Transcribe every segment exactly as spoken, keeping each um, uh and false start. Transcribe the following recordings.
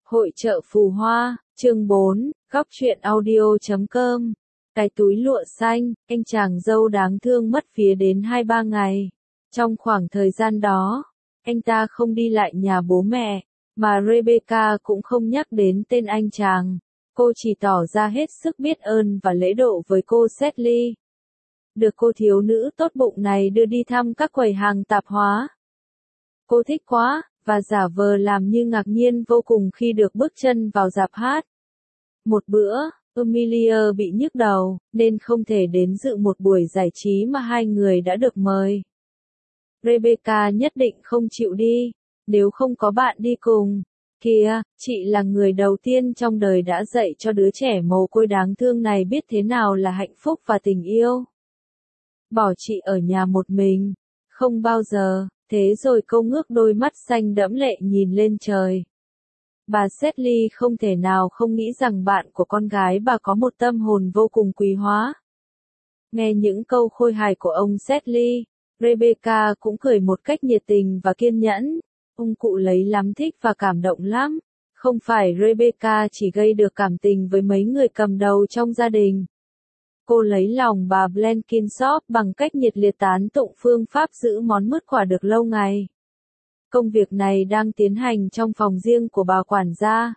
Hội chợ phù hoa, chương bốn, góc truyện audio chấm com. Cái túi lụa xanh, anh chàng dâu đáng thương mất phía đến hai ba ngày. Trong khoảng thời gian đó, anh ta không đi lại nhà bố mẹ, mà Rebecca cũng không nhắc đến tên anh chàng. Cô chỉ tỏ ra hết sức biết ơn và lễ độ với cô Sally. Được cô thiếu nữ tốt bụng này đưa đi thăm các quầy hàng tạp hóa. Cô thích quá, và giả vờ làm như ngạc nhiên vô cùng khi được bước chân vào rạp hát. Một bữa, Amelia bị nhức đầu, nên không thể đến dự một buổi giải trí mà hai người đã được mời. Rebecca nhất định không chịu đi, nếu không có bạn đi cùng. Kìa, chị là người đầu tiên trong đời đã dạy cho đứa trẻ mồ côi đáng thương này biết thế nào là hạnh phúc và tình yêu. Bỏ chị ở nhà một mình, không bao giờ. Thế rồi cô ngước đôi mắt xanh đẫm lệ nhìn lên trời. Bà Sally không thể nào không nghĩ rằng bạn của con gái bà có một tâm hồn vô cùng quý hóa. Nghe những câu khôi hài của ông Sally, Rebecca cũng cười một cách nhiệt tình và kiên nhẫn. Ông cụ lấy lắm thích và cảm động lắm. Không phải Rebecca chỉ gây được cảm tình với mấy người cầm đầu trong gia đình. Cô lấy lòng bà Blenkinsop bằng cách nhiệt liệt tán tụng phương pháp giữ món mứt quả được lâu ngày. Công việc này đang tiến hành trong phòng riêng của bà quản gia.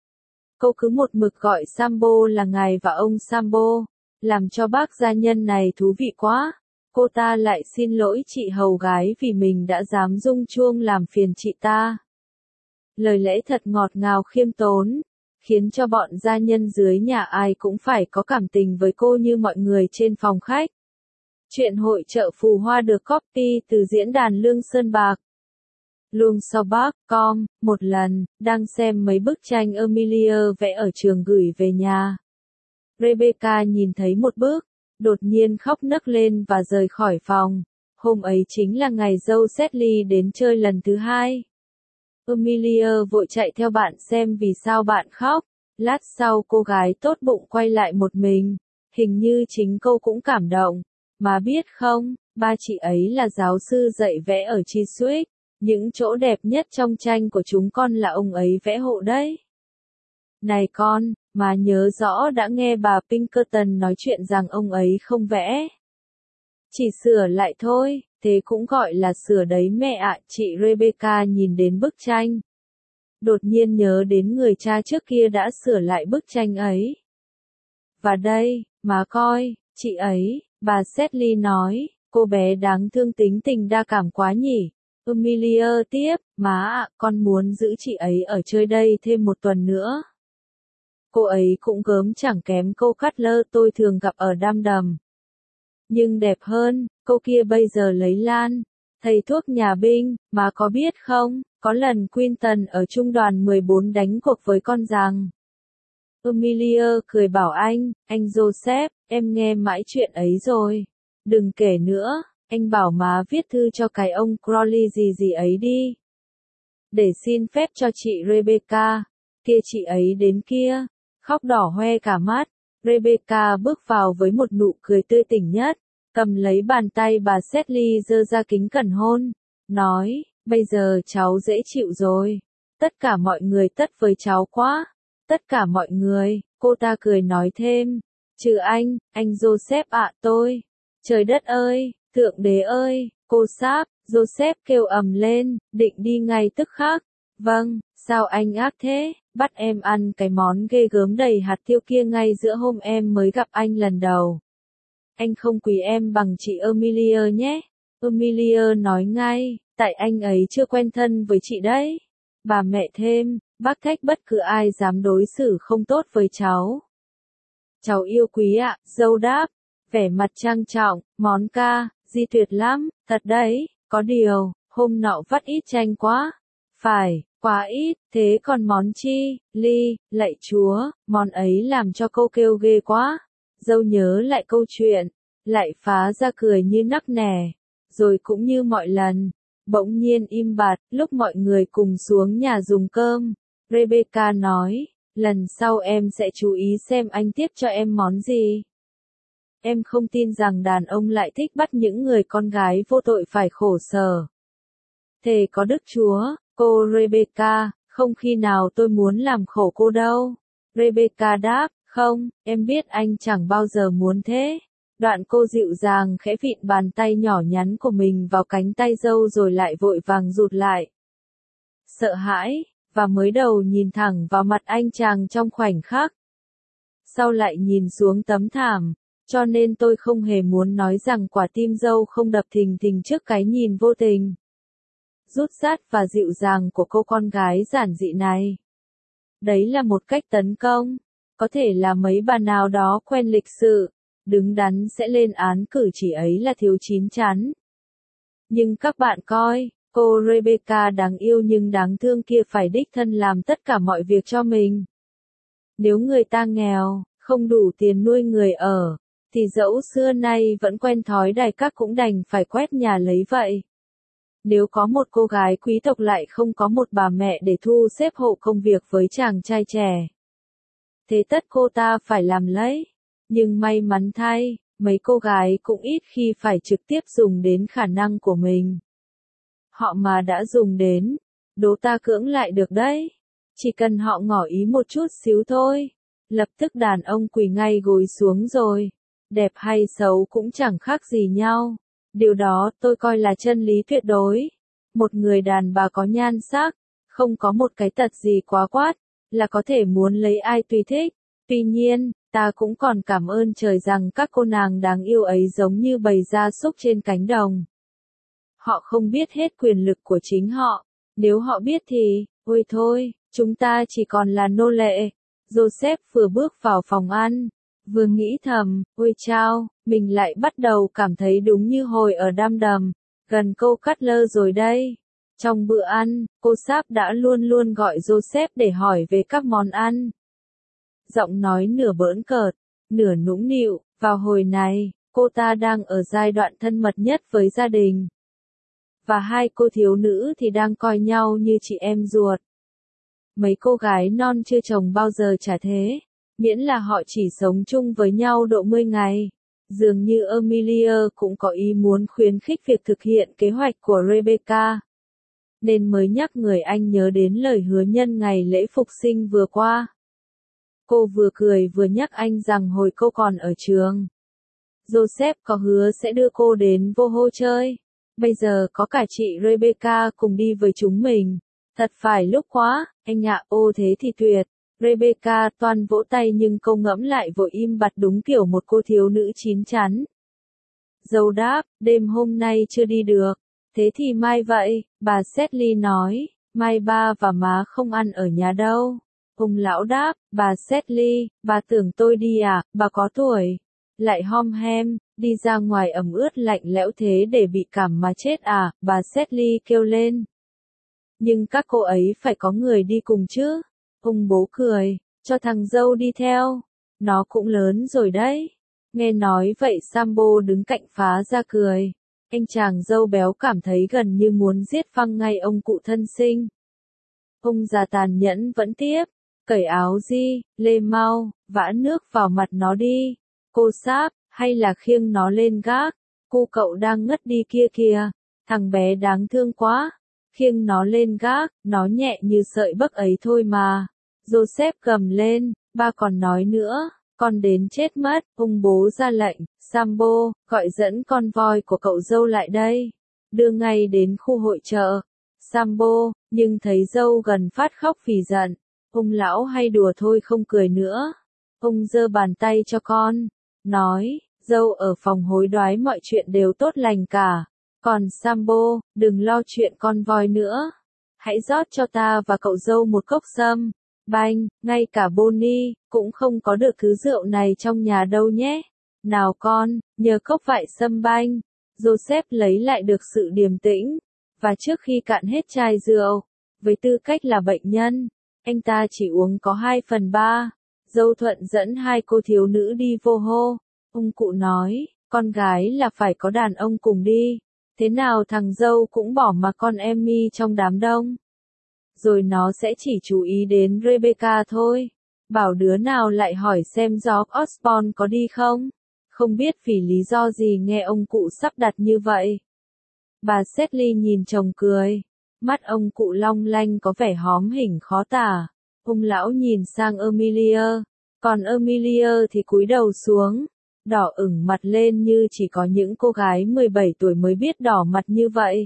Cô cứ một mực gọi Sambo là ngài và ông Sambo, làm cho bác gia nhân này thú vị quá. Cô ta lại xin lỗi chị hầu gái vì mình đã dám rung chuông làm phiền chị ta. Lời lẽ thật ngọt ngào khiêm tốn, khiến cho bọn gia nhân dưới nhà ai cũng phải có cảm tình với cô như mọi người trên phòng khách. Chuyện hội chợ phù hoa được copy từ diễn đàn Lương Sơn Bạc. Luông sau bác, com, một lần, đang xem mấy bức tranh Amelia vẽ ở trường gửi về nhà. Rebecca nhìn thấy một bức, đột nhiên khóc nấc lên và rời khỏi phòng. Hôm ấy chính là ngày dâu Sally đến chơi lần thứ hai. Amelia vội chạy theo bạn xem vì sao bạn khóc. Lát sau cô gái tốt bụng quay lại một mình. Hình như chính cô cũng cảm động. Mà biết không, ba chị ấy là giáo sư dạy vẽ ở Chiswick. Những chỗ đẹp nhất trong tranh của chúng con là ông ấy vẽ hộ đấy. Này con, mà nhớ rõ đã nghe bà Pinkerton nói chuyện rằng ông ấy không vẽ. Chỉ sửa lại thôi, thế cũng gọi là sửa đấy mẹ ạ. Chị Rebecca nhìn đến bức tranh. Đột nhiên nhớ đến người cha trước kia đã sửa lại bức tranh ấy. Và đây, má coi, chị ấy, bà Sally nói, cô bé đáng thương tính tình đa cảm quá nhỉ. Amelia tiếp, má ạ, con muốn giữ chị ấy ở chơi đây thêm một tuần nữa. Cô ấy cũng gớm chẳng kém cô Cutler tôi thường gặp ở Đam Đầm. Nhưng đẹp hơn, cô kia bây giờ lấy Lan, thầy thuốc nhà binh, má có biết không, có lần Quinton ở trung đoàn mười bốn đánh cuộc với con giằng. Amelia cười bảo anh, anh Joseph, em nghe mãi chuyện ấy rồi. Đừng kể nữa, anh bảo má viết thư cho cái ông Crowley gì gì ấy đi. Để xin phép cho chị Rebecca, kia chị ấy đến kia, khóc đỏ hoe cả mắt. Rebecca bước vào với một nụ cười tươi tỉnh nhất, cầm lấy bàn tay bà Sally giơ ra kính cẩn hôn, nói, bây giờ cháu dễ chịu rồi. Tất cả mọi người tất với cháu quá. Tất cả mọi người, cô ta cười nói thêm, trừ anh, anh Joseph ạ tôi. Trời đất ơi, thượng đế ơi, cô sáp, Joseph kêu ầm lên, định đi ngay tức khắc. Vâng, sao anh ác thế, bắt em ăn cái món ghê gớm đầy hạt tiêu kia ngay giữa hôm em mới gặp anh lần đầu. Anh không quý em bằng chị Amelia nhé. Amelia nói ngay, tại anh ấy chưa quen thân với chị đấy. Bà mẹ thêm, bác thách bất cứ ai dám đối xử không tốt với cháu. Cháu yêu quý ạ, dâu đáp, vẻ mặt trang trọng, món ca, di tuyệt lắm, thật đấy, có điều, hôm nọ vắt ít tranh quá. Phải, quá ít, thế còn món chi, ly, lạy chúa, món ấy làm cho cô kêu ghê quá. Dâu nhớ lại câu chuyện, lại phá ra cười như nắc nẻ, rồi cũng như mọi lần. Bỗng nhiên im bặt, lúc mọi người cùng xuống nhà dùng cơm, Rebecca nói, lần sau em sẽ chú ý xem anh tiếp cho em món gì. Em không tin rằng đàn ông lại thích bắt những người con gái vô tội phải khổ sở. Thề có Đức Chúa, cô Rebecca, Không khi nào tôi muốn làm khổ cô đâu. Rebecca đáp, không, em biết anh chẳng bao giờ muốn thế. Đoạn cô dịu dàng khẽ vịn bàn tay nhỏ nhắn của mình vào cánh tay dâu rồi lại vội vàng rụt lại. Sợ hãi, và mới đầu nhìn thẳng vào mặt anh chàng trong khoảnh khắc. Sau lại nhìn xuống tấm thảm, cho nên tôi không hề muốn nói rằng quả tim dâu không đập thình thình trước cái nhìn vô tình, rút rát và dịu dàng của cô con gái giản dị này. Đấy là một cách tấn công, có thể là mấy bà nào đó quen lịch sự, đứng đắn sẽ lên án cử chỉ ấy là thiếu chín chắn. Nhưng các bạn coi, cô Rebecca đáng yêu nhưng đáng thương kia phải đích thân làm tất cả mọi việc cho mình. Nếu người ta nghèo, không đủ tiền nuôi người ở, thì dẫu xưa nay vẫn quen thói đài các cũng đành phải quét nhà lấy vậy. Nếu có một cô gái quý tộc lại không có một bà mẹ để thu xếp hộ công việc với chàng trai trẻ, thế tất cô ta phải làm lấy. Nhưng may mắn thay, mấy cô gái cũng ít khi phải trực tiếp dùng đến khả năng của mình. Họ mà đã dùng đến, đố ta cưỡng lại được đấy. Chỉ cần họ ngỏ ý một chút xíu thôi, lập tức đàn ông quỳ ngay gối xuống rồi. Đẹp hay xấu cũng chẳng khác gì nhau. Điều đó tôi coi là chân lý tuyệt đối. Một người đàn bà có nhan sắc, không có một cái tật gì quá quát, là có thể muốn lấy ai tùy thích. Tuy nhiên, ta cũng còn cảm ơn trời rằng các cô nàng đáng yêu ấy giống như bầy gia súc trên cánh đồng. Họ không biết hết quyền lực của chính họ. Nếu họ biết thì, ôi thôi, chúng ta chỉ còn là nô lệ. Joseph vừa bước vào phòng ăn, vừa nghĩ thầm, ôi chao, mình lại bắt đầu cảm thấy đúng như hồi ở Đam Đầm, gần cô Cutler rồi đây. Trong bữa ăn, cô Sáp đã luôn luôn gọi Joseph để hỏi về các món ăn. Giọng nói nửa bỡn cợt, nửa nũng nịu, vào hồi này, cô ta đang ở giai đoạn thân mật nhất với gia đình. Và hai cô thiếu nữ thì đang coi nhau như chị em ruột. Mấy cô gái non chưa chồng bao giờ chả thế, miễn là họ chỉ sống chung với nhau độ mười ngày. Dường như Amelia cũng có ý muốn khuyến khích việc thực hiện kế hoạch của Rebecca, nên mới nhắc người anh nhớ đến lời hứa nhân ngày lễ phục sinh vừa qua. Cô vừa cười vừa nhắc anh rằng hồi cô còn ở trường, Joseph có hứa sẽ đưa cô đến vô hô chơi. Bây giờ có cả chị Rebecca cùng đi với chúng mình. Thật phải lúc quá, anh ạ, ô thế thì tuyệt. Rebecca toan vỗ tay nhưng cô ngẫm lại vội im bặt đúng kiểu một cô thiếu nữ chín chắn. Dâu đáp, đêm hôm nay chưa đi được. Thế thì mai vậy, bà Sedley nói, mai ba và má không ăn ở nhà đâu. Ông lão đáp, bà Sedley, bà tưởng tôi đi à, bà có tuổi. Lại hom hem, đi ra ngoài ẩm ướt lạnh lẽo thế để bị cảm mà chết à, bà Sedley kêu lên. Nhưng các cô ấy phải có người đi cùng chứ. Ông bố cười, cho thằng dâu đi theo. Nó cũng lớn rồi đấy. Nghe nói vậy Sambo đứng cạnh phá ra cười. Anh chàng dâu béo cảm thấy gần như muốn giết phăng ngay ông cụ thân sinh. Ông già tàn nhẫn vẫn tiếp. Cởi áo di, lê mau, vã nước vào mặt nó đi. Cô Sáp, hay là khiêng nó lên gác. Cô cậu đang ngất đi kia kìa. Thằng bé đáng thương quá. Khiêng nó lên gác, nó nhẹ như sợi bấc ấy thôi mà. Joseph gầm lên, ba còn nói nữa, con đến chết mất. Ông bố ra lệnh, Sambo, gọi dẫn con voi của cậu dâu lại đây. Đưa ngay đến khu hội chợ. Sambo, nhưng thấy dâu gần phát khóc vì giận. Ông lão hay đùa thôi không cười nữa. Ông giơ bàn tay cho con, nói, dâu ở phòng hối đoái mọi chuyện đều tốt lành cả. Còn Sambo, đừng lo chuyện con voi nữa. Hãy rót cho ta và cậu dâu một cốc sâm. Banh, ngay cả Bonnie, cũng không có được thứ rượu này trong nhà đâu nhé. Nào con, nhờ cốc vại sâm banh. Joseph lấy lại được sự điềm tĩnh. Và trước khi cạn hết chai rượu, với tư cách là bệnh nhân, anh ta chỉ uống có hai phần ba. Dâu thuận dẫn hai cô thiếu nữ đi vô hô. Ông cụ nói, con gái là phải có đàn ông cùng đi. Thế nào thằng dâu cũng bỏ mà con Emmy trong đám đông. Rồi nó sẽ chỉ chú ý đến Rebecca thôi. Bảo đứa nào lại hỏi xem George Osborne có đi không. Không biết vì lý do gì nghe ông cụ sắp đặt như vậy. Bà Sedley nhìn chồng cười. Mắt ông cụ long lanh có vẻ hóm hỉnh khó tả. Ông lão nhìn sang Amelia, còn Amelia thì cúi đầu xuống, đỏ ửng mặt lên như chỉ có những cô gái mười bảy tuổi mới biết đỏ mặt như vậy.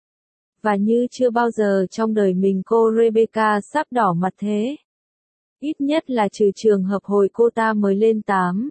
Và như chưa bao giờ trong đời mình cô Rebecca sắp đỏ mặt thế. Ít nhất là trừ trường hợp hồi cô ta mới lên tám.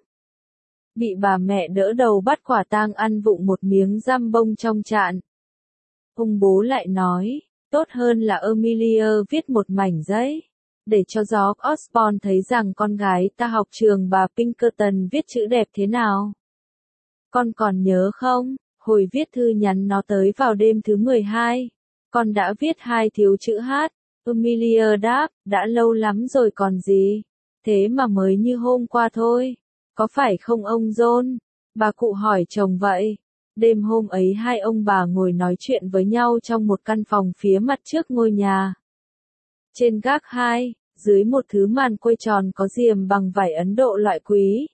Bị bà mẹ đỡ đầu bắt quả tang ăn vụng một miếng giam bông trong trạn. Ông bố lại nói, tốt hơn là Amelia viết một mảnh giấy, để cho George Osborne thấy rằng con gái ta học trường bà Pinkerton viết chữ đẹp thế nào. Con còn nhớ không, hồi viết thư nhắn nó tới vào đêm thứ mười hai, con đã viết hai thiếu chữ hát. Amelia đáp, đã lâu lắm rồi còn gì, thế mà mới như hôm qua thôi, có phải không ông John? Bà cụ hỏi chồng vậy. Đêm hôm ấy hai ông bà ngồi nói chuyện với nhau trong một căn phòng phía mặt trước ngôi nhà. Trên gác hai, dưới một thứ màn quây tròn có diềm bằng vải Ấn Độ loại quý.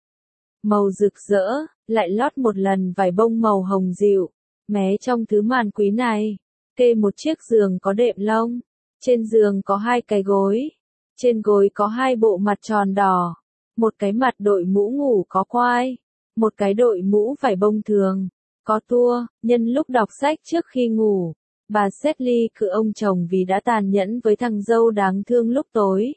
Màu rực rỡ, lại lót một lần vải bông màu hồng dịu, mé trong thứ màn quý này, kê một chiếc giường có đệm lông. Trên giường có hai cái gối, trên gối có hai bộ mặt tròn đỏ, một cái mặt đội mũ ngủ có quai, một cái đội mũ vải bông thường, có tua. Nhân lúc đọc sách trước khi ngủ, bà Sedley cự ông chồng vì đã tàn nhẫn với thằng dâu đáng thương lúc tối.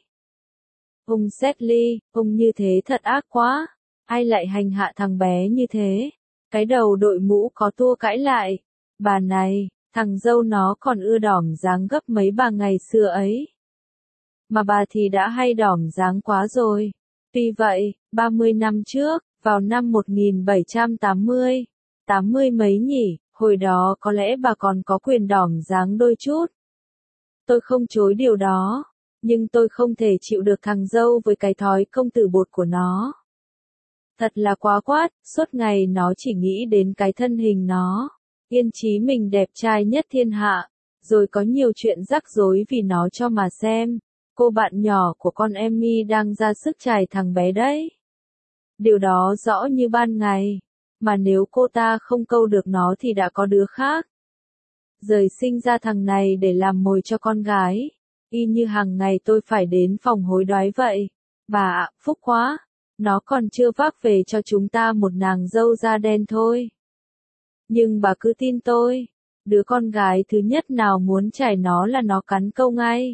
Ông Sedley, ông như thế thật ác quá, ai lại hành hạ thằng bé như thế? Cái đầu đội mũ có tua cãi lại, bà này, thằng dâu nó còn ưa đỏm dáng gấp mấy bà ngày xưa ấy. Mà bà thì đã hay đỏm dáng quá rồi. Tuy vậy, ba mươi năm trước, vào năm một nghìn bảy trăm tám mươi, tám mươi mấy nhỉ, hồi đó có lẽ bà còn có quyền đỏm dáng đôi chút. Tôi không chối điều đó, nhưng tôi không thể chịu được thằng dâu với cái thói công tử bột của nó. Thật là quá quát, suốt ngày nó chỉ nghĩ đến cái thân hình nó. Yên chí mình đẹp trai nhất thiên hạ, rồi có nhiều chuyện rắc rối vì nó cho mà xem. Cô bạn nhỏ của con Emmy đang ra sức chài thằng bé đấy. Điều đó rõ như ban ngày, mà nếu cô ta không câu được nó thì đã có đứa khác. Rời sinh ra thằng này để làm mồi cho con gái, y như hàng ngày tôi phải đến phòng hối đoái vậy. Bà ạ, phúc quá, nó còn chưa vác về cho chúng ta một nàng dâu da đen thôi. Nhưng bà cứ tin tôi, đứa con gái thứ nhất nào muốn chải nó là nó cắn câu ngay.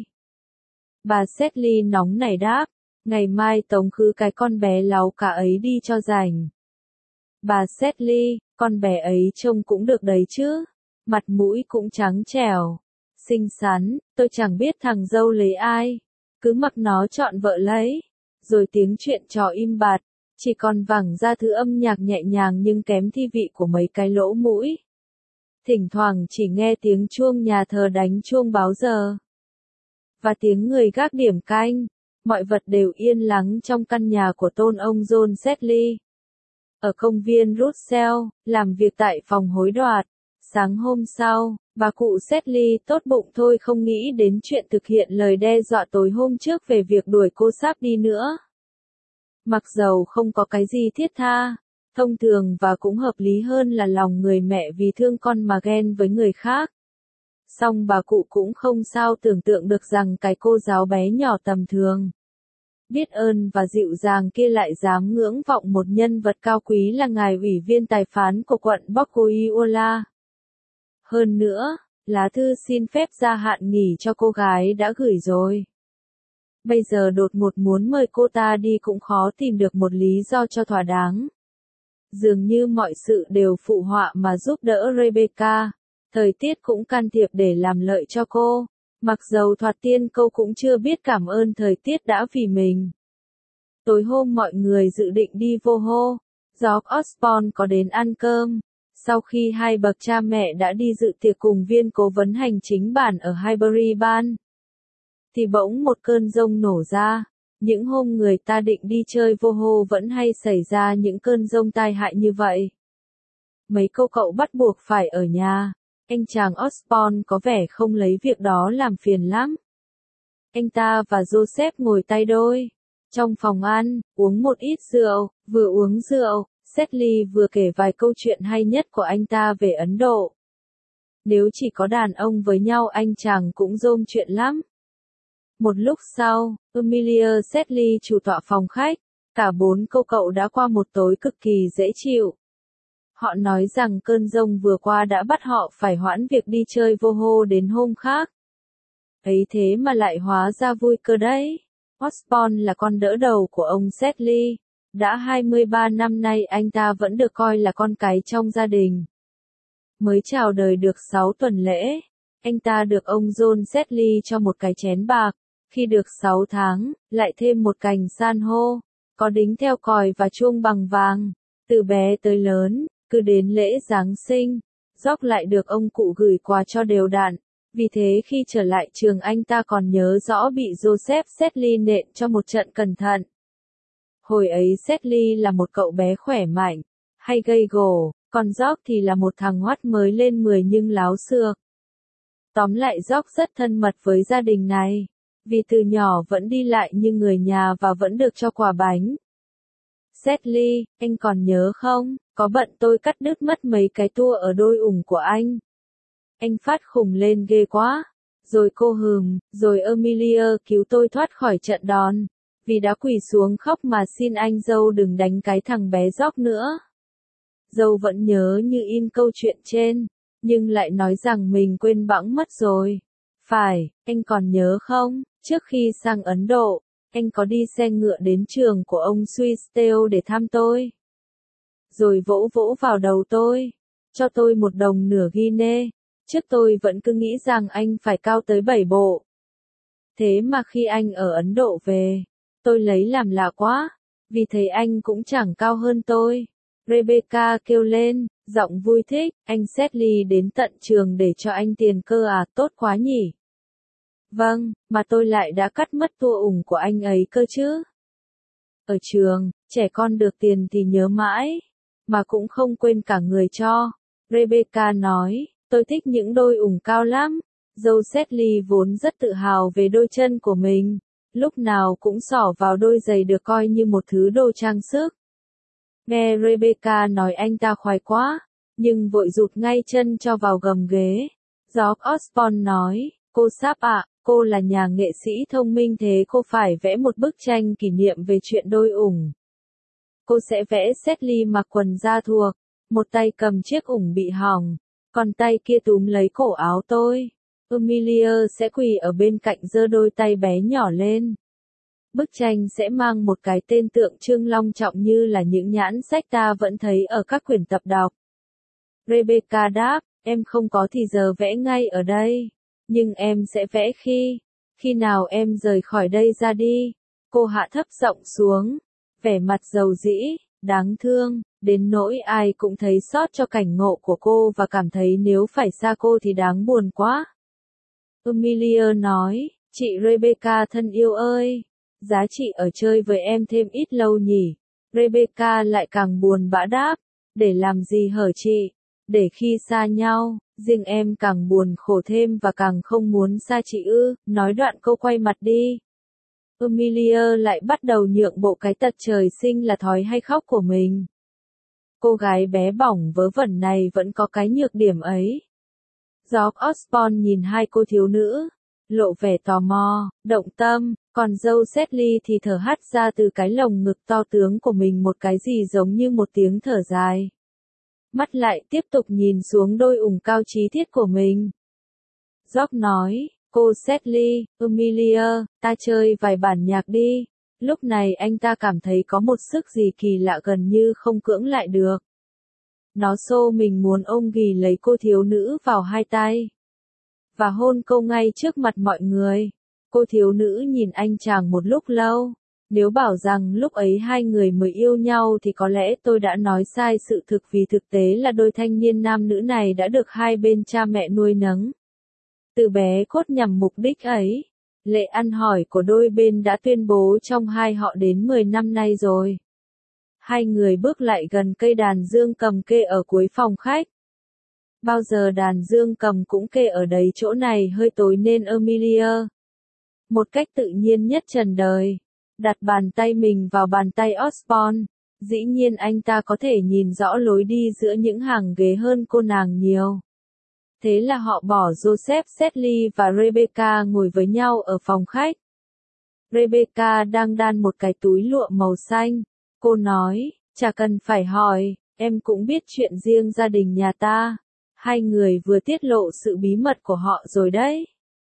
Bà Sedley nóng nảy đáp, ngày mai tống khứ cái con bé láu cả ấy đi cho rảnh. Bà Sedley, con bé ấy trông cũng được đấy chứ, mặt mũi cũng trắng trẻo, xinh xắn, tôi chẳng biết thằng dâu lấy ai, cứ mặc nó chọn vợ lấy. Rồi tiếng chuyện trò im bặt, chỉ còn vẳng ra thứ âm nhạc nhẹ nhàng nhưng kém thi vị của mấy cái lỗ mũi. Thỉnh thoảng chỉ nghe tiếng chuông nhà thờ đánh chuông báo giờ. Và tiếng người gác điểm canh. Mọi vật đều yên lắng trong căn nhà của tôn ông John Sedley. Ở công viên Russell, làm việc tại phòng hối đoạt. Sáng hôm sau, bà cụ Sedley tốt bụng thôi không nghĩ đến chuyện thực hiện lời đe dọa tối hôm trước về việc đuổi cô Sáp đi nữa. Mặc dầu không có cái gì thiết tha, thông thường và cũng hợp lý hơn là lòng người mẹ vì thương con mà ghen với người khác. Song bà cụ cũng không sao tưởng tượng được rằng cái cô giáo bé nhỏ tầm thường, biết ơn và dịu dàng kia lại dám ngưỡng vọng một nhân vật cao quý là ngài ủy viên tài phán của quận Boccoiola. Hơn nữa, lá thư xin phép gia hạn nghỉ cho cô gái đã gửi rồi. Bây giờ đột ngột muốn mời cô ta đi cũng khó tìm được một lý do cho thỏa đáng. Dường như mọi sự đều phụ họa mà giúp đỡ Rebecca. Thời tiết cũng can thiệp để làm lợi cho cô. Mặc dầu thoạt tiên cô cũng chưa biết cảm ơn thời tiết đã vì mình. Tối hôm mọi người dự định đi vô hô. George Osborne có đến ăn cơm. Sau khi hai bậc cha mẹ đã đi dự tiệc cùng viên cố vấn hành chính bản ở Highbury Ban, thì bỗng một cơn giông nổ ra. Những hôm người ta định đi chơi vô hô vẫn hay xảy ra những cơn giông tai hại như vậy. Mấy cô cậu bắt buộc phải ở nhà. Anh chàng Osborne có vẻ không lấy việc đó làm phiền lắm. Anh ta và Joseph ngồi tay đôi trong phòng ăn, uống một ít rượu. Vừa uống rượu, Sedley vừa kể vài câu chuyện hay nhất của anh ta về Ấn Độ. Nếu chỉ có đàn ông với nhau anh chàng cũng rôm chuyện lắm. Một lúc sau, Amelia Sedley chủ tọa phòng khách, cả bốn cô cậu đã qua một tối cực kỳ dễ chịu. Họ nói rằng cơn giông vừa qua đã bắt họ phải hoãn việc đi chơi vô hô đến hôm khác. Ấy thế mà lại hóa ra vui cơ đấy. Osborne là con đỡ đầu của ông Sedley. Đã hai mươi ba năm nay anh ta vẫn được coi là con cái trong gia đình. Mới chào đời được sáu tuần lễ, anh ta được ông John Sedley cho một cái chén bạc. Khi được sáu tháng, lại thêm một cành san hô, có đính theo còi và chuông bằng vàng. Từ bé tới lớn, cứ đến lễ Giáng sinh, George lại được ông cụ gửi quà cho đều đặn. Vì thế khi trở lại trường anh ta còn nhớ rõ bị Joseph Sedley nện cho một trận cẩn thận. Hồi ấy Sedley là một cậu bé khỏe mạnh, hay gây gổ, còn George thì là một thằng hoắt mới lên mười nhưng láo xược. Tóm lại George rất thân mật với gia đình này, vì từ nhỏ vẫn đi lại như người nhà và vẫn được cho quà bánh. Sedley, anh còn nhớ không, có bận tôi cắt đứt mất mấy cái tua ở đôi ủng của anh. Anh phát khùng lên ghê quá. Rồi cô hừm, rồi Amelia cứu tôi thoát khỏi trận đòn. Vì đã quỳ xuống khóc mà xin anh dâu đừng đánh cái thằng bé George nữa. Dâu vẫn nhớ như in câu chuyện trên, nhưng lại nói rằng mình quên bẵng mất rồi. Phải, anh còn nhớ không, trước khi sang Ấn Độ, anh có đi xe ngựa đến trường của ông Swisdale để thăm tôi. Rồi vỗ vỗ vào đầu tôi, cho tôi một đồng nửa Guinea. Trước tôi vẫn cứ nghĩ rằng anh phải cao tới bảy bộ. Thế mà khi anh ở Ấn Độ về, tôi lấy làm lạ quá, vì thấy anh cũng chẳng cao hơn tôi. Rebecca kêu lên, giọng vui thích, anh Sedley đến tận trường để cho anh tiền cơ à, tốt quá nhỉ. Vâng, mà tôi lại đã cắt mất tua ủng của anh ấy cơ chứ. Ở trường, trẻ con được tiền thì nhớ mãi, mà cũng không quên cả người cho. Rebecca nói, tôi thích những đôi ủng cao lắm. Dâu Sedley vốn rất tự hào về đôi chân của mình, lúc nào cũng xỏ vào đôi giày được coi như một thứ đồ trang sức. Nghe Rebecca nói anh ta khoái quá, nhưng vội rụt ngay chân cho vào gầm ghế. George Osborne nói, cô Sáp ạ, cô là nhà nghệ sĩ thông minh thế cô phải vẽ một bức tranh kỷ niệm về chuyện đôi ủng. Cô sẽ vẽ Sedley mặc quần da thuộc, một tay cầm chiếc ủng bị hỏng, còn tay kia túm lấy cổ áo tôi. Amelia sẽ quỳ ở bên cạnh giơ đôi tay bé nhỏ lên. Bức tranh sẽ mang một cái tên tượng trưng long trọng như là những nhãn sách ta vẫn thấy ở các quyển tập đọc. Rebecca đáp, em không có thì giờ vẽ ngay ở đây, nhưng em sẽ vẽ khi, khi nào em rời khỏi đây ra đi. Cô hạ thấp giọng xuống, vẻ mặt dầu dĩ, đáng thương, đến nỗi ai cũng thấy xót cho cảnh ngộ của cô và cảm thấy nếu phải xa cô thì đáng buồn quá. Amelia nói, chị Rebecca thân yêu ơi, giá chị ở chơi với em thêm ít lâu nhỉ. Rebecca lại càng buồn bã đáp, để làm gì hở chị, để khi xa nhau, riêng em càng buồn khổ thêm và càng không muốn xa chị ư. Nói đoạn cô quay mặt đi. Amelia lại bắt đầu nhượng bộ cái tật trời sinh là thói hay khóc của mình. Cô gái bé bỏng vớ vẩn này vẫn có cái nhược điểm ấy. George Osborne nhìn hai cô thiếu nữ, lộ vẻ tò mò, động tâm, còn dâu Sedley thì thở hắt ra từ cái lồng ngực to tướng của mình một cái gì giống như một tiếng thở dài. Mắt lại tiếp tục nhìn xuống đôi ủng cao trí thiết của mình. George nói, cô Sedley, Amelia, ta chơi vài bản nhạc đi. Lúc này anh ta cảm thấy có một sức gì kỳ lạ gần như không cưỡng lại được. Nó xô mình muốn ôm ghì lấy cô thiếu nữ vào hai tay. Và hôn cô ngay trước mặt mọi người. Cô thiếu nữ nhìn anh chàng một lúc lâu. Nếu bảo rằng lúc ấy hai người mới yêu nhau thì có lẽ tôi đã nói sai sự thực vì thực tế là đôi thanh niên nam nữ này đã được hai bên cha mẹ nuôi nấng. Từ bé cốt nhằm mục đích ấy. Lệ ăn hỏi của đôi bên đã tuyên bố trong hai họ đến mười năm nay rồi. Hai người bước lại gần cây đàn dương cầm kê ở cuối phòng khách. Bao giờ đàn dương cầm cũng kê ở đấy, chỗ này hơi tối nên Amelia, một cách tự nhiên nhất trần đời, đặt bàn tay mình vào bàn tay Osborne. Dĩ nhiên anh ta có thể nhìn rõ lối đi giữa những hàng ghế hơn cô nàng nhiều. Thế là họ bỏ Joseph, Sedley và Rebecca ngồi với nhau ở phòng khách. Rebecca đang đan một cái túi lụa màu xanh. Cô nói, chả cần phải hỏi, em cũng biết chuyện riêng gia đình nhà ta. Hai người vừa tiết lộ sự bí mật của họ rồi đấy.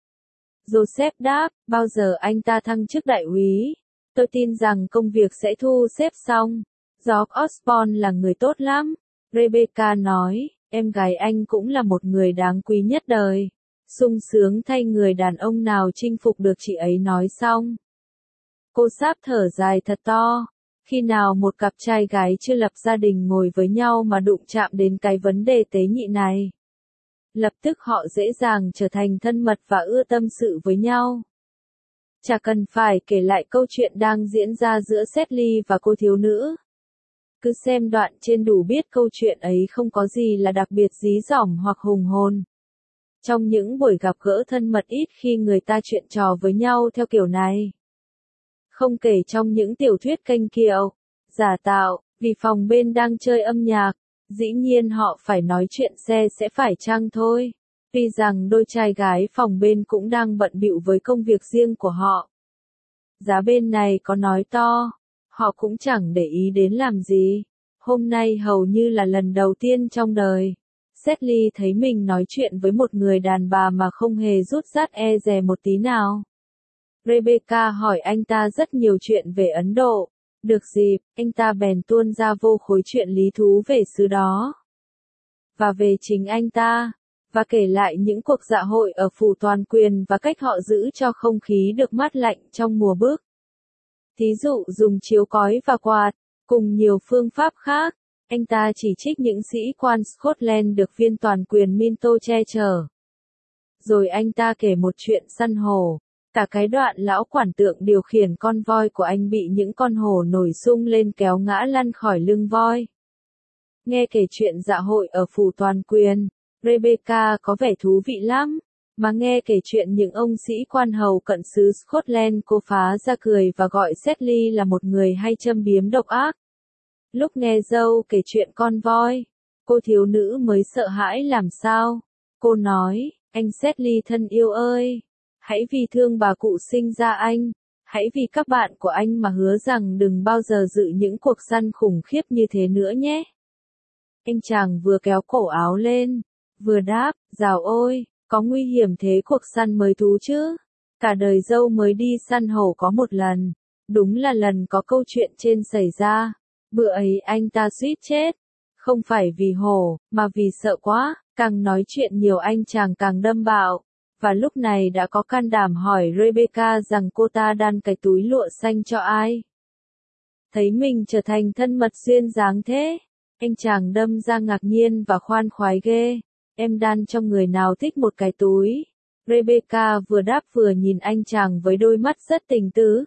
Joseph đáp, bao giờ anh ta thăng chức đại úy? Tôi tin rằng công việc sẽ thu xếp xong. George Osborne là người tốt lắm. Rebecca nói, em gái anh cũng là một người đáng quý nhất đời. Sung sướng thay người đàn ông nào chinh phục được chị ấy nói xong. Cô sáp thở dài thật to. Khi nào một cặp trai gái chưa lập gia đình ngồi với nhau mà đụng chạm đến cái vấn đề tế nhị này. Lập tức họ dễ dàng trở thành thân mật và ưa tâm sự với nhau. Chả cần phải kể lại câu chuyện đang diễn ra giữa Sedley và cô thiếu nữ. Cứ xem đoạn trên đủ biết câu chuyện ấy không có gì là đặc biệt dí dỏm hoặc hùng hồn. Trong những buổi gặp gỡ thân mật ít khi người ta chuyện trò với nhau theo kiểu này. Không kể trong những tiểu thuyết kênh kiệu, giả tạo, vì phòng bên đang chơi âm nhạc, dĩ nhiên họ phải nói chuyện xe sẽ phải chăng thôi. Vì rằng đôi trai gái phòng bên cũng đang bận bịu với công việc riêng của họ. Giá bên này có nói to, họ cũng chẳng để ý đến làm gì. Hôm nay hầu như là lần đầu tiên trong đời. Sedley thấy mình nói chuyện với một người đàn bà mà không hề rút rát e dè một tí nào. Rebecca hỏi anh ta rất nhiều chuyện về Ấn Độ. Được dịp, anh ta bèn tuôn ra vô khối chuyện lý thú về xứ đó. Và về chính anh ta. Và kể lại những cuộc dạ hội ở phủ toàn quyền và cách họ giữ cho không khí được mát lạnh trong mùa bức. Thí dụ dùng chiếu cói và quạt, cùng nhiều phương pháp khác. Anh ta chỉ trích những sĩ quan Scotland được viên toàn quyền Minto che chở. Rồi anh ta kể một chuyện săn hổ. Cả cái đoạn lão quản tượng điều khiển con voi của anh bị những con hổ nổi sung lên kéo ngã lăn khỏi lưng voi. Nghe kể chuyện dạ hội ở phủ toàn quyền, Rebecca có vẻ thú vị lắm, mà nghe kể chuyện những ông sĩ quan hầu cận xứ Scotland cô phá ra cười và gọi Sedley là một người hay châm biếm độc ác. Lúc nghe dâu kể chuyện con voi, cô thiếu nữ mới sợ hãi làm sao. Cô nói, anh Sedley thân yêu ơi, hãy vì thương bà cụ sinh ra anh, hãy vì các bạn của anh mà hứa rằng đừng bao giờ dự những cuộc săn khủng khiếp như thế nữa nhé. Anh chàng vừa kéo cổ áo lên, vừa đáp, dào ôi, có nguy hiểm thế cuộc săn mới thú chứ. Cả đời dâu mới đi săn hổ có một lần, đúng là lần có câu chuyện trên xảy ra. Bữa ấy anh ta suýt chết, không phải vì hổ, mà vì sợ quá, càng nói chuyện nhiều anh chàng càng đâm bạo. Và lúc này đã có can đảm hỏi Rebecca rằng cô ta đan cái túi lụa xanh cho ai. Thấy mình trở thành thân mật duyên dáng thế, anh chàng đâm ra ngạc nhiên và khoan khoái ghê. Em đan cho người nào thích một cái túi. Rebecca vừa đáp vừa nhìn anh chàng với đôi mắt rất tình tứ.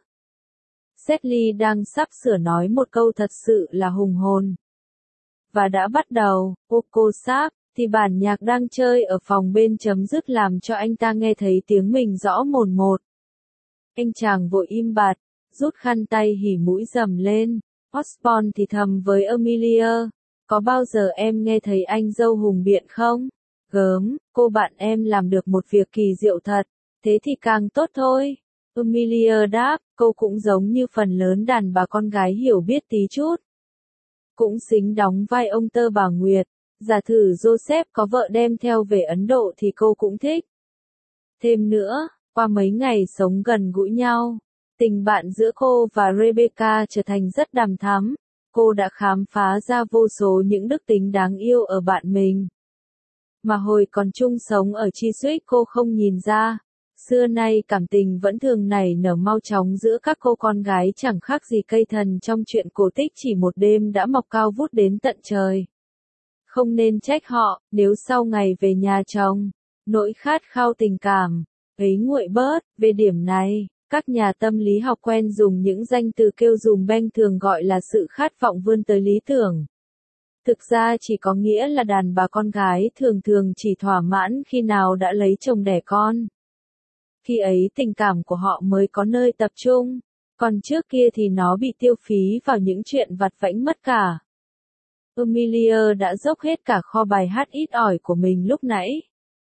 Sedley đang sắp sửa nói một câu thật sự là hùng hồn. Và đã bắt đầu, ô cô sáp, thì bản nhạc đang chơi ở phòng bên chấm dứt làm cho anh ta nghe thấy tiếng mình rõ mồn một. Anh chàng vội im bặt, rút khăn tay hỉ mũi rầm lên. Osborne thì thầm với Amelia, có bao giờ em nghe thấy anh dâu hùng biện không? Gớm, cô bạn em làm được một việc kỳ diệu thật, thế thì càng tốt thôi. Amelia đáp, cô cũng giống như phần lớn đàn bà con gái hiểu biết tí chút. Cũng xính đóng vai ông Tơ bà Nguyệt, giả thử Joseph có vợ đem theo về Ấn Độ thì cô cũng thích. Thêm nữa, qua mấy ngày sống gần gũi nhau, tình bạn giữa cô và Rebecca trở thành rất đằm thắm. Cô đã khám phá ra vô số những đức tính đáng yêu ở bạn mình. Mà hồi còn chung sống ở Chiswick cô không nhìn ra. Xưa nay cảm tình vẫn thường nảy nở mau chóng giữa các cô con gái chẳng khác gì cây thần trong chuyện cổ tích chỉ một đêm đã mọc cao vút đến tận trời. Không nên trách họ, nếu sau ngày về nhà chồng, nỗi khát khao tình cảm ấy nguội bớt. Về điểm này, các nhà tâm lý học quen dùng những danh từ kêu dùm beng thường gọi là sự khát vọng vươn tới lý tưởng. Thực ra chỉ có nghĩa là đàn bà con gái thường thường chỉ thỏa mãn khi nào đã lấy chồng đẻ con. Khi ấy tình cảm của họ mới có nơi tập trung, còn trước kia thì nó bị tiêu phí vào những chuyện vặt vãnh mất cả. Amelia đã dốc hết cả kho bài hát ít ỏi của mình lúc nãy.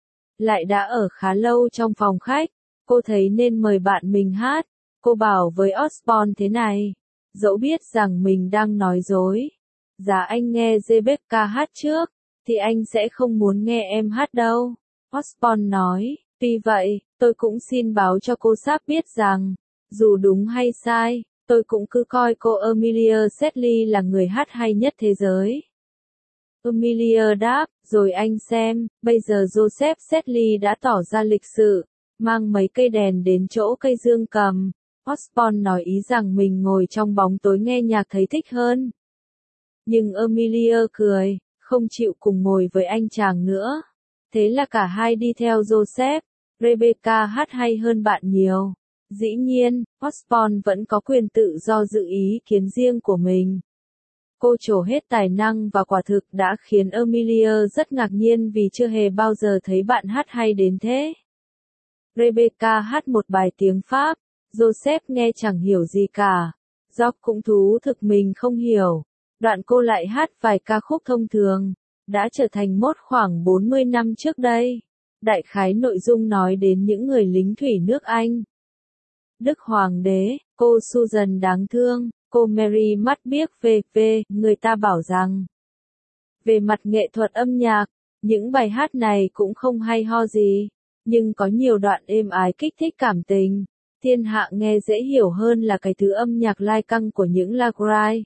lại đã ở khá lâu trong phòng khách. Cô thấy nên mời bạn mình hát. Cô bảo với Osborne thế này. Dẫu biết rằng mình đang nói dối. Giá anh nghe Rebecca hát trước, thì anh sẽ không muốn nghe em hát đâu. Osborne nói. Tuy vậy, tôi cũng xin báo cho cô Sáp biết rằng, dù đúng hay sai, tôi cũng cứ coi cô Emilia Sedley là người hát hay nhất thế giới. Emilia đáp, rồi anh xem, bây giờ Joseph Sedley đã tỏ ra lịch sự, mang mấy cây đèn đến chỗ cây dương cầm. Osborne nói ý rằng mình ngồi trong bóng tối nghe nhạc thấy thích hơn. Nhưng Emilia cười, không chịu cùng ngồi với anh chàng nữa. Thế là cả hai đi theo Joseph. Rebecca hát hay hơn bạn nhiều. Dĩ nhiên, Osborne vẫn có quyền tự do dự ý kiến riêng của mình. Cô trổ hết tài năng và quả thực đã khiến Emilia rất ngạc nhiên vì chưa hề bao giờ thấy bạn hát hay đến thế. Rebecca hát một bài tiếng Pháp, Joseph nghe chẳng hiểu gì cả. George cũng thú thực mình không hiểu. Đoạn cô lại hát vài ca khúc thông thường, đã trở thành mốt khoảng bốn mươi năm trước đây. Đại khái nội dung nói đến những người lính thủy nước Anh. Đức Hoàng đế, cô Susan đáng thương, cô Mary mắt biếc vê vê, người ta bảo rằng. Về mặt nghệ thuật âm nhạc, những bài hát này cũng không hay ho gì, nhưng có nhiều đoạn êm ái kích thích cảm tình. Thiên hạ nghe dễ hiểu hơn là cái thứ âm nhạc lai căng của những Lagrai,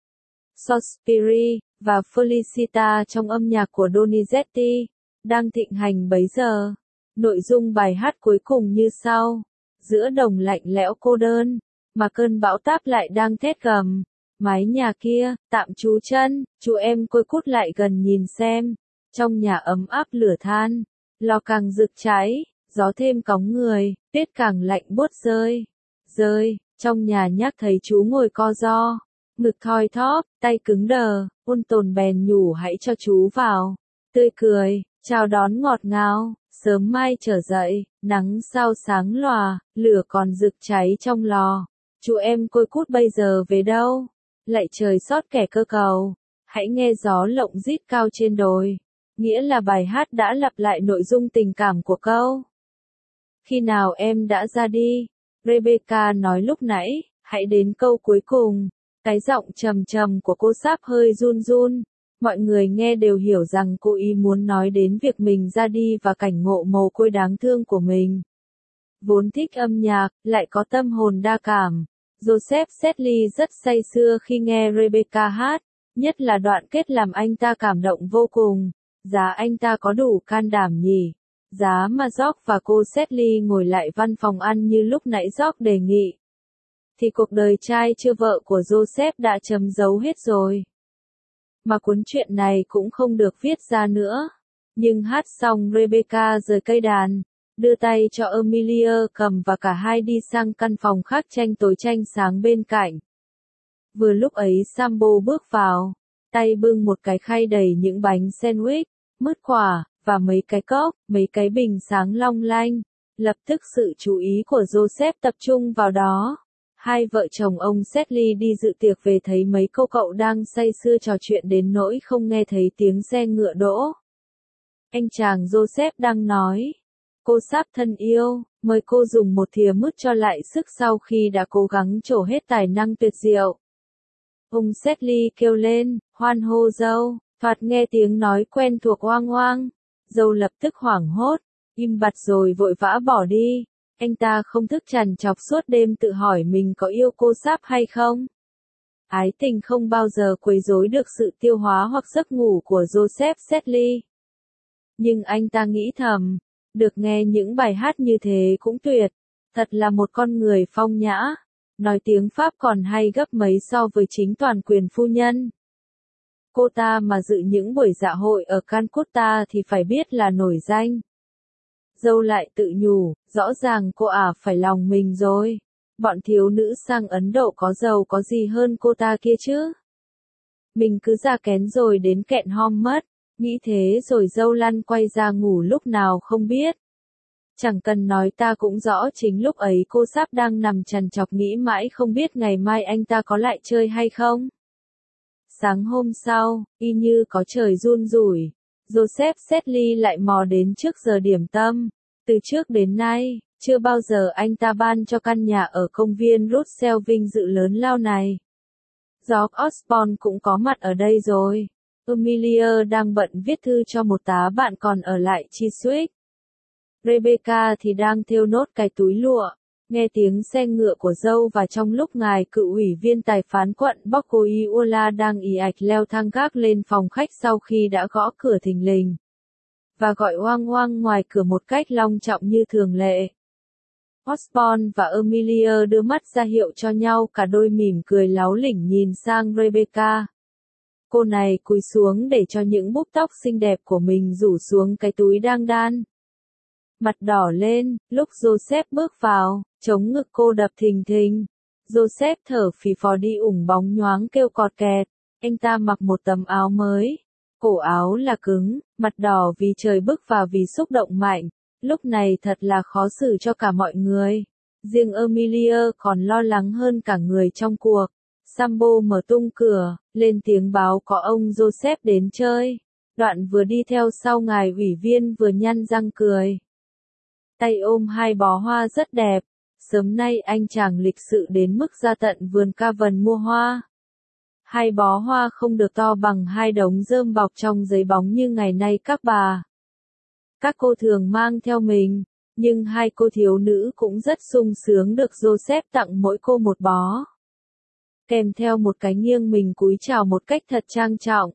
Sospiri, và Felicita trong âm nhạc của Donizetti, đang thịnh hành bấy giờ. Nội dung bài hát cuối cùng như sau. Giữa đồng lạnh lẽo cô đơn, mà cơn bão táp lại đang thét gầm. Mái nhà kia, tạm trú chân, chú em côi cút lại gần nhìn xem. Trong nhà ấm áp lửa than, lò càng rực cháy, gió thêm cóng người, tuyết càng lạnh buốt rơi. Rơi, trong nhà nhắc thấy chú ngồi co ro, ngực thoi thóp, tay cứng đờ, ôn tồn bèn nhủ hãy cho chú vào. Tươi cười, chào đón ngọt ngào, sớm mai trở dậy, nắng sao sáng lòa, lửa còn rực cháy trong lò. Chú em côi cút bây giờ về đâu? Lạy trời xót kẻ cơ cầu, hãy nghe gió lộng rít cao trên đồi. Nghĩa là bài hát đã lặp lại nội dung tình cảm của câu. Khi nào em đã ra đi? Rebecca nói lúc nãy, hãy đến câu cuối cùng. Cái giọng trầm trầm của cô Sáp hơi run run. Mọi người nghe đều hiểu rằng cô ý muốn nói đến việc mình ra đi và cảnh ngộ mồ côi đáng thương của mình. Vốn thích âm nhạc, lại có tâm hồn đa cảm. Joseph Sedley rất say sưa khi nghe Rebecca hát, nhất là đoạn kết làm anh ta cảm động vô cùng. Giá anh ta có đủ can đảm nhỉ? Giá mà George và cô Sedley ngồi lại văn phòng ăn như lúc nãy George đề nghị. Thì cuộc đời trai chưa vợ của Joseph đã chấm dấu hết rồi. Mà cuốn truyện này cũng không được viết ra nữa. Nhưng hát xong Rebecca rời cây đàn, đưa tay cho Emilia cầm và cả hai đi sang căn phòng khác tranh tối tranh sáng bên cạnh. Vừa lúc ấy Sambo bước vào, tay bưng một cái khay đầy những bánh sandwich, mứt quả, và mấy cái cốc, mấy cái bình sáng long lanh. Lập tức sự chú ý của Joseph tập trung vào đó. Hai vợ chồng ông Sedley đi dự tiệc về thấy mấy cô cậu đang say sưa trò chuyện đến nỗi không nghe thấy tiếng xe ngựa đỗ. Anh chàng Joseph đang nói. Cô Sáp thân yêu, mời cô dùng một thìa mứt cho lại sức sau khi đã cố gắng trổ hết tài năng tuyệt diệu. Ông Sedley kêu lên, hoan hô dâu, thoạt nghe tiếng nói quen thuộc oang oang. Dâu lập tức hoảng hốt, im bặt rồi vội vã bỏ đi. Anh ta không thức trằn trọc suốt đêm tự hỏi mình có yêu cô Sáp hay không. Ái tình không bao giờ quấy rối được sự tiêu hóa hoặc giấc ngủ của Joseph Sedley. Nhưng anh ta nghĩ thầm, được nghe những bài hát như thế cũng tuyệt, thật là một con người phong nhã, nói tiếng Pháp còn hay gấp mấy so với chính toàn quyền phu nhân. Cô ta mà dự những buổi dạ hội ở Calcutta thì phải biết là nổi danh. Dâu lại tự nhủ, rõ ràng cô ả phải lòng mình rồi. Bọn thiếu nữ sang Ấn Độ có giàu có gì hơn cô ta kia chứ. Mình cứ ra kén rồi đến kẹn hom mất. Nghĩ thế rồi dâu lăn quay ra ngủ lúc nào không biết. Chẳng cần nói ta cũng rõ chính lúc ấy cô Sáp đang nằm trằn trọc nghĩ mãi không biết ngày mai anh ta có lại chơi hay không. Sáng hôm sau, y như có trời run rủi, Joseph Sedley lại mò đến trước giờ điểm tâm. Từ trước đến nay, chưa bao giờ anh ta ban cho căn nhà ở công viên Russell vinh dự lớn lao này. George Osborne cũng có mặt ở đây rồi. Amelia đang bận viết thư cho một tá bạn còn ở lại Chiswick. Rebecca thì đang thêu nốt cái túi lụa. Nghe tiếng xe ngựa của dâu và trong lúc ngài cựu ủy viên tài phán quận Bocoiola đang ì ạch leo thang gác lên phòng khách sau khi đã gõ cửa thình lình. Và gọi oang oang ngoài cửa một cách long trọng như thường lệ. Osborne và Amelia đưa mắt ra hiệu cho nhau, cả đôi mỉm cười láu lỉnh nhìn sang Rebecca. Cô này cúi xuống để cho những búp tóc xinh đẹp của mình rủ xuống cái túi đang đan. Mặt đỏ lên, lúc Joseph bước vào, chống ngực cô đập thình thình. Joseph thở phì phò đi ủng bóng nhoáng kêu cọt kẹt. Anh ta mặc một tấm áo mới. Cổ áo là cứng, mặt đỏ vì trời bức và vì xúc động mạnh. Lúc này thật là khó xử cho cả mọi người. Riêng Amelia còn lo lắng hơn cả người trong cuộc. Sambo mở tung cửa, lên tiếng báo có ông Joseph đến chơi. Đoạn vừa đi theo sau ngài ủy viên vừa nhăn răng cười. Tay ôm hai bó hoa rất đẹp. Sớm nay anh chàng lịch sự đến mức ra tận vườn Cavan mua hoa. Hai bó hoa không được to bằng hai đống rơm bọc trong giấy bóng như ngày nay các bà. Các cô thường mang theo mình, nhưng hai cô thiếu nữ cũng rất sung sướng được Joseph tặng mỗi cô một bó. Kèm theo một cái nghiêng mình cúi chào một cách thật trang trọng.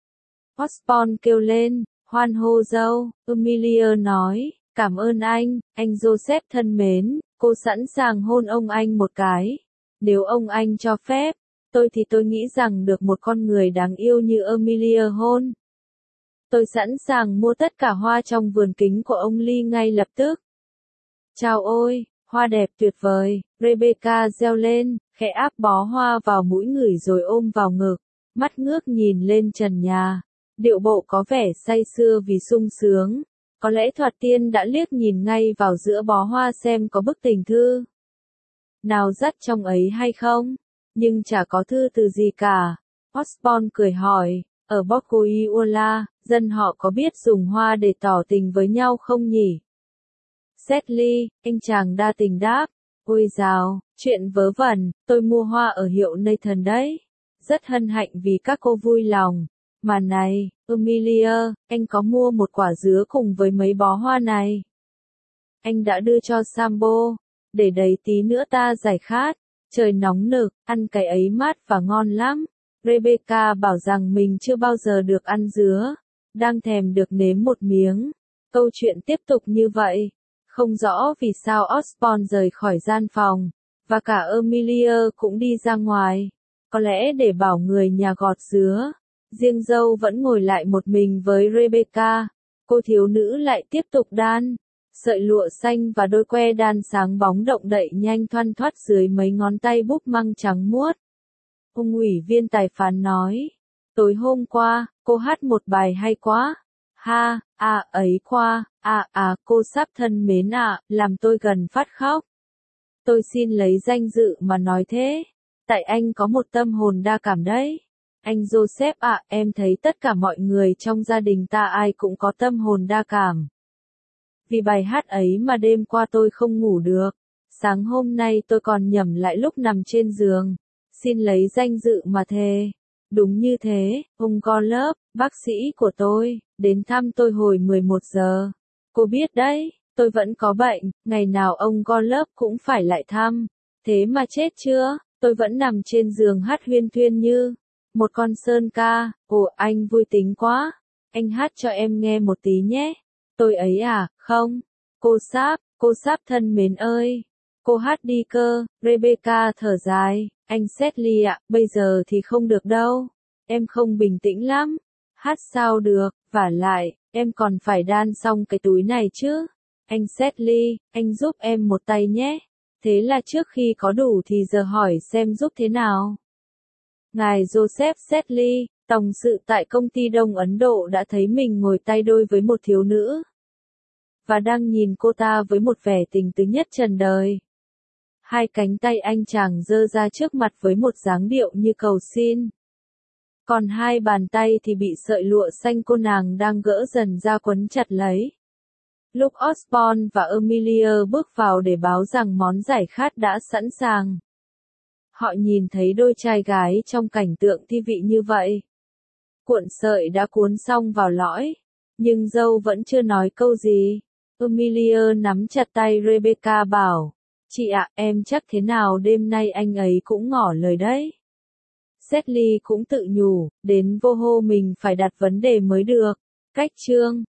Osborne kêu lên, hoan hô dâu, Amelia nói, cảm ơn anh, anh Joseph thân mến, cô sẵn sàng hôn ông anh một cái. Nếu ông anh cho phép, tôi thì tôi nghĩ rằng được một con người đáng yêu như Amelia hôn. Tôi sẵn sàng mua tất cả hoa trong vườn kính của ông Lee ngay lập tức. Chào ôi, hoa đẹp tuyệt vời, Rebecca reo lên, khẽ áp bó hoa vào mũi ngửi rồi ôm vào ngực, mắt ngước nhìn lên trần nhà. Điệu bộ có vẻ say sưa vì sung sướng. Có lẽ Thoạt Tiên đã liếc nhìn ngay vào giữa bó hoa xem có bức tình thư nào dắt trong ấy hay không, nhưng chả có thư từ gì cả. Osborne cười hỏi, ở Bocoiola, dân họ có biết dùng hoa để tỏ tình với nhau không nhỉ? Sedley, anh chàng đa tình đáp, ôi dào, chuyện vớ vẩn, tôi mua hoa ở hiệu Nathan đấy. Rất hân hạnh vì các cô vui lòng. Mà này, Amelia, anh có mua một quả dứa cùng với mấy bó hoa này. Anh đã đưa cho Sambo, để đấy tí nữa ta giải khát. Trời nóng nực, ăn cái ấy mát và ngon lắm. Rebecca bảo rằng mình chưa bao giờ được ăn dứa, đang thèm được nếm một miếng. Câu chuyện tiếp tục như vậy. Không rõ vì sao Osborne rời khỏi gian phòng, và cả Amelia cũng đi ra ngoài. Có lẽ để bảo người nhà gọt dứa. Riêng dâu vẫn ngồi lại một mình với Rebecca. Cô thiếu nữ lại tiếp tục đan. Sợi lụa xanh và đôi que đan sáng bóng động đậy nhanh thoăn thoắt dưới mấy ngón tay búp măng trắng muốt. Ông ủy viên tài phán nói. Tối hôm qua, cô hát một bài hay quá. Ha, à ấy qua, à à cô sắp thân mến ạ, làm tôi gần phát khóc. Tôi xin lấy danh dự mà nói thế. Tại anh có một tâm hồn đa cảm đấy. Anh Joseph ạ, em thấy tất cả mọi người trong gia đình ta ai cũng có tâm hồn đa cảm. Vì bài hát ấy mà đêm qua tôi không ngủ được. Sáng hôm nay tôi còn nhẩm lại lúc nằm trên giường. Xin lấy danh dự mà thề. Đúng như thế, ông Gollop, bác sĩ của tôi, đến thăm tôi hồi mười một giờ. Cô biết đấy, tôi vẫn có bệnh, ngày nào ông Gollop cũng phải lại thăm. Thế mà chết chưa, tôi vẫn nằm trên giường hát huyên thuyên như một con sơn ca. Ồ, anh vui tính quá. Anh hát cho em nghe một tí nhé. Tôi ấy à, không. Cô Sáp, cô Sáp thân mến ơi. Cô hát đi cơ. Rebecca thở dài. Anh Sedley ạ, bây giờ thì không được đâu. Em không bình tĩnh lắm. Hát sao được, vả lại, em còn phải đan xong cái túi này chứ. Anh Sedley, anh giúp em một tay nhé. Thế là trước khi có đủ thì giờ hỏi xem giúp thế nào. Ngài Joseph Sedley, tổng sự tại công ty Đông Ấn Độ đã thấy mình ngồi tay đôi với một thiếu nữ. Và đang nhìn cô ta với một vẻ tình tứ nhất trần đời. Hai cánh tay anh chàng giơ ra trước mặt với một dáng điệu như cầu xin. còn hai bàn tay thì bị sợi lụa xanh cô nàng đang gỡ dần ra quấn chặt lấy. Lúc Osborn và Emilia bước vào để báo rằng món giải khát đã sẵn sàng, họ nhìn thấy đôi trai gái trong cảnh tượng thi vị như vậy. Cuộn sợi đã cuốn xong vào lõi, nhưng dâu vẫn chưa nói câu gì. Emilia nắm chặt tay Rebecca bảo, chị ạ, em chắc thế nào đêm nay anh ấy cũng ngỏ lời đấy. Sedley cũng tự nhủ, đến vô hô mình phải đặt vấn đề mới được. Cách chương